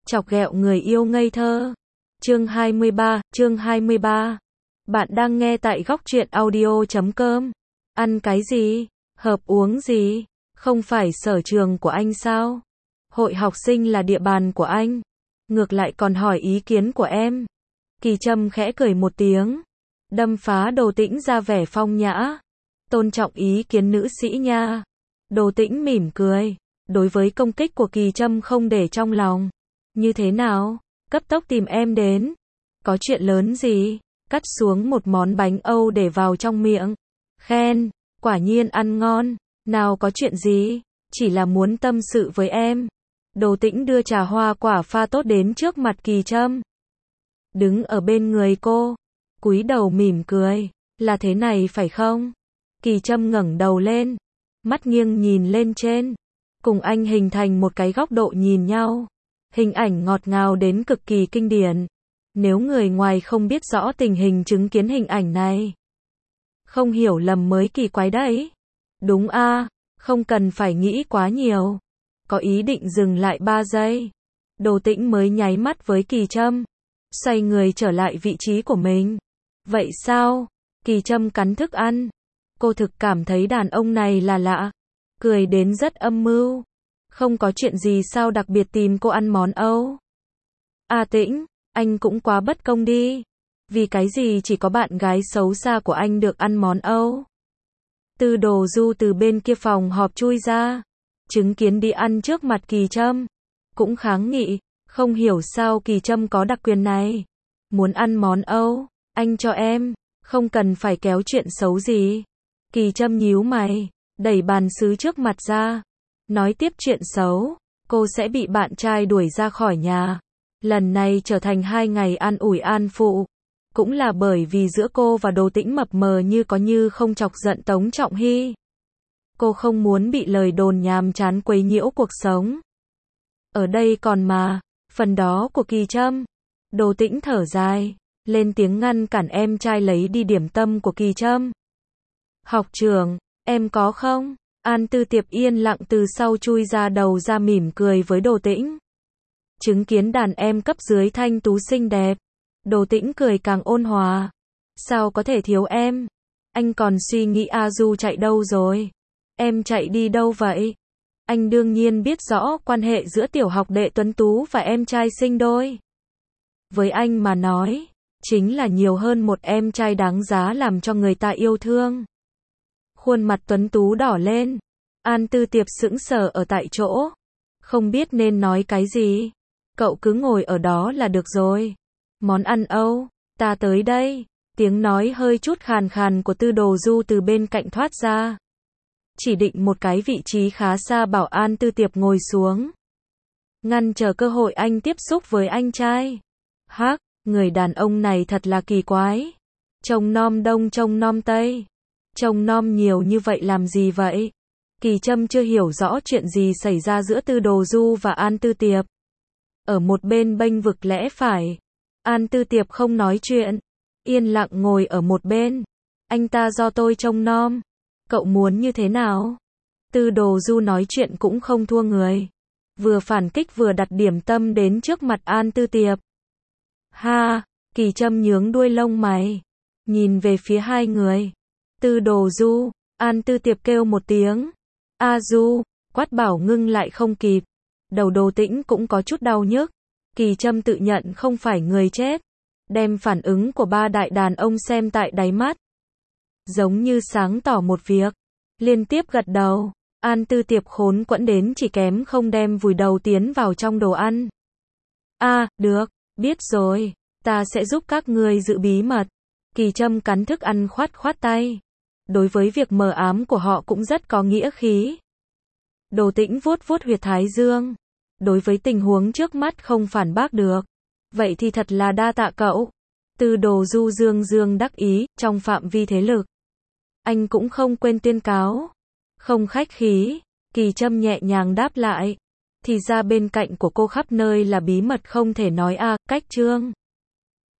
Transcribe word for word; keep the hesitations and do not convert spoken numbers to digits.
chọc ghẹo người yêu ngây thơ. Chương hai mươi ba, chương hai mươi ba. Bạn đang nghe tại góc truyện audio chấm com. Ăn cái gì? Hợp uống gì? Không phải sở trường của anh sao? Hội học sinh là địa bàn của anh. Ngược lại còn hỏi ý kiến của em. Kỳ Trâm khẽ cười một tiếng. Đâm phá Đồ Tĩnh ra vẻ phong nhã. Tôn trọng ý kiến nữ sĩ nha. Đồ Tĩnh mỉm cười. Đối với công kích của Kỳ Trâm không để trong lòng. Như thế nào? Cấp tốc tìm em đến. Có chuyện lớn gì? Cắt xuống một món bánh Âu để vào trong miệng. Khen, quả nhiên ăn ngon. Nào có chuyện gì? Chỉ là muốn tâm sự với em. Đồ Tĩnh đưa trà hoa quả pha tốt đến trước mặt Kỳ Trâm. Đứng ở bên người cô. Cúi đầu mỉm cười. Là thế này phải không? Kỳ Trâm ngẩng đầu lên. Mắt nghiêng nhìn lên trên. Cùng anh hình thành một cái góc độ nhìn nhau. Hình ảnh ngọt ngào đến cực kỳ kinh điển. Nếu người ngoài không biết rõ tình hình chứng kiến hình ảnh này. Không hiểu lầm mới kỳ quái đấy. Đúng a, à, không cần phải nghĩ quá nhiều. Có ý định dừng lại ba giây. Đồ Tĩnh mới nháy mắt với Kỳ Trâm. Xoay người trở lại vị trí của mình. Vậy sao? Kỳ Trâm cắn thức ăn. Cô thực cảm thấy đàn ông này là lạ. Cười đến rất âm mưu. Không có chuyện gì sao đặc biệt tìm cô ăn món Âu. A Tĩnh, anh cũng quá bất công đi. Vì cái gì chỉ có bạn gái xấu xa của anh được ăn món Âu? Tư Đồ Du từ bên kia phòng họp chui ra. Chứng kiến đi ăn trước mặt Kỳ Trâm. Cũng kháng nghị, không hiểu sao Kỳ Trâm có đặc quyền này. Muốn ăn món Âu, anh cho em, không cần phải kéo chuyện xấu gì. Kỳ Trâm nhíu mày, đẩy bàn sứ trước mặt ra. Nói tiếp chuyện xấu, cô sẽ bị bạn trai đuổi ra khỏi nhà. Lần này trở thành hai ngày an ủi an phụ. Cũng là bởi vì giữa cô và Đồ Tĩnh mập mờ như có như không chọc giận Tống Trọng Hy. Cô không muốn bị lời đồn nhàm chán quấy nhiễu cuộc sống. Ở đây còn mà, phần đó của Kỳ Trâm. Đồ Tĩnh thở dài, lên tiếng ngăn cản em trai lấy đi điểm tâm của Kỳ Trâm. Học trưởng, em có không? An Tư Tiệp yên lặng từ sau chui ra đầu ra mỉm cười với Đồ Tĩnh. Chứng kiến đàn em cấp dưới thanh tú xinh đẹp. Đồ Tĩnh cười càng ôn hòa. Sao có thể thiếu em? Anh còn suy nghĩ A Du chạy đâu rồi? Em chạy đi đâu vậy? Anh đương nhiên biết rõ quan hệ giữa tiểu học đệ tuấn tú và em trai sinh đôi. Với anh mà nói, chính là nhiều hơn một em trai đáng giá làm cho người ta yêu thương. Khuôn mặt tuấn tú đỏ lên. An Tư Tiệp sững sờ ở tại chỗ. Không biết nên nói cái gì. Cậu cứ ngồi ở đó là được rồi. Món ăn Âu, ta tới đây. Tiếng nói hơi chút khàn khàn của Tư Đồ Du từ bên cạnh thoát ra. Chỉ định một cái vị trí khá xa bảo An Tư Tiệp ngồi xuống. Ngăn chờ cơ hội anh tiếp xúc với anh trai. Hắc, người đàn ông này thật là kỳ quái. Trông nom đông trông nom tây. Trông nom nhiều như vậy làm gì vậy? Kỳ Trâm chưa hiểu rõ chuyện gì xảy ra giữa Tư Đồ Du và An Tư Tiệp. Ở một bên bênh vực lẽ phải. An Tư Tiệp không nói chuyện. Yên lặng ngồi ở một bên. Anh ta do tôi trông nom. Cậu muốn như thế nào? Tư Đồ Du nói chuyện cũng không thua người. Vừa phản kích vừa đặt điểm tâm đến trước mặt An Tư Tiệp. Ha, Kỳ Trâm nhướng đuôi lông mày. Nhìn về phía hai người. Tư Đồ Du, An Tư Tiệp kêu một tiếng. A Du, quát bảo ngưng lại không kịp. Đầu Đồ Tĩnh cũng có chút đau nhức. Kỳ Trâm tự nhận không phải người chết. Đem phản ứng của ba đại đàn ông xem tại đáy mắt. Giống như sáng tỏ một việc. Liên tiếp gật đầu. An Tư Tiệp khốn quẫn đến chỉ kém không đem vùi đầu tiến vào trong đồ ăn. A, à, được, biết rồi. Ta sẽ giúp các ngươi giữ bí mật. Kỳ Trâm cắn thức ăn khoát khoát tay. Đối với việc mờ ám của họ cũng rất có nghĩa khí. Đồ Tĩnh vuốt vuốt huyệt thái dương. Đối với tình huống trước mắt không phản bác được. Vậy thì thật là đa tạ cậu. Tư Đồ Du dương dương đắc ý, trong phạm vi thế lực. Anh cũng không quên tuyên cáo. Không khách khí. Kỳ Trâm nhẹ nhàng đáp lại. Thì ra bên cạnh của cô khắp nơi là bí mật không thể nói a, à, cách trương.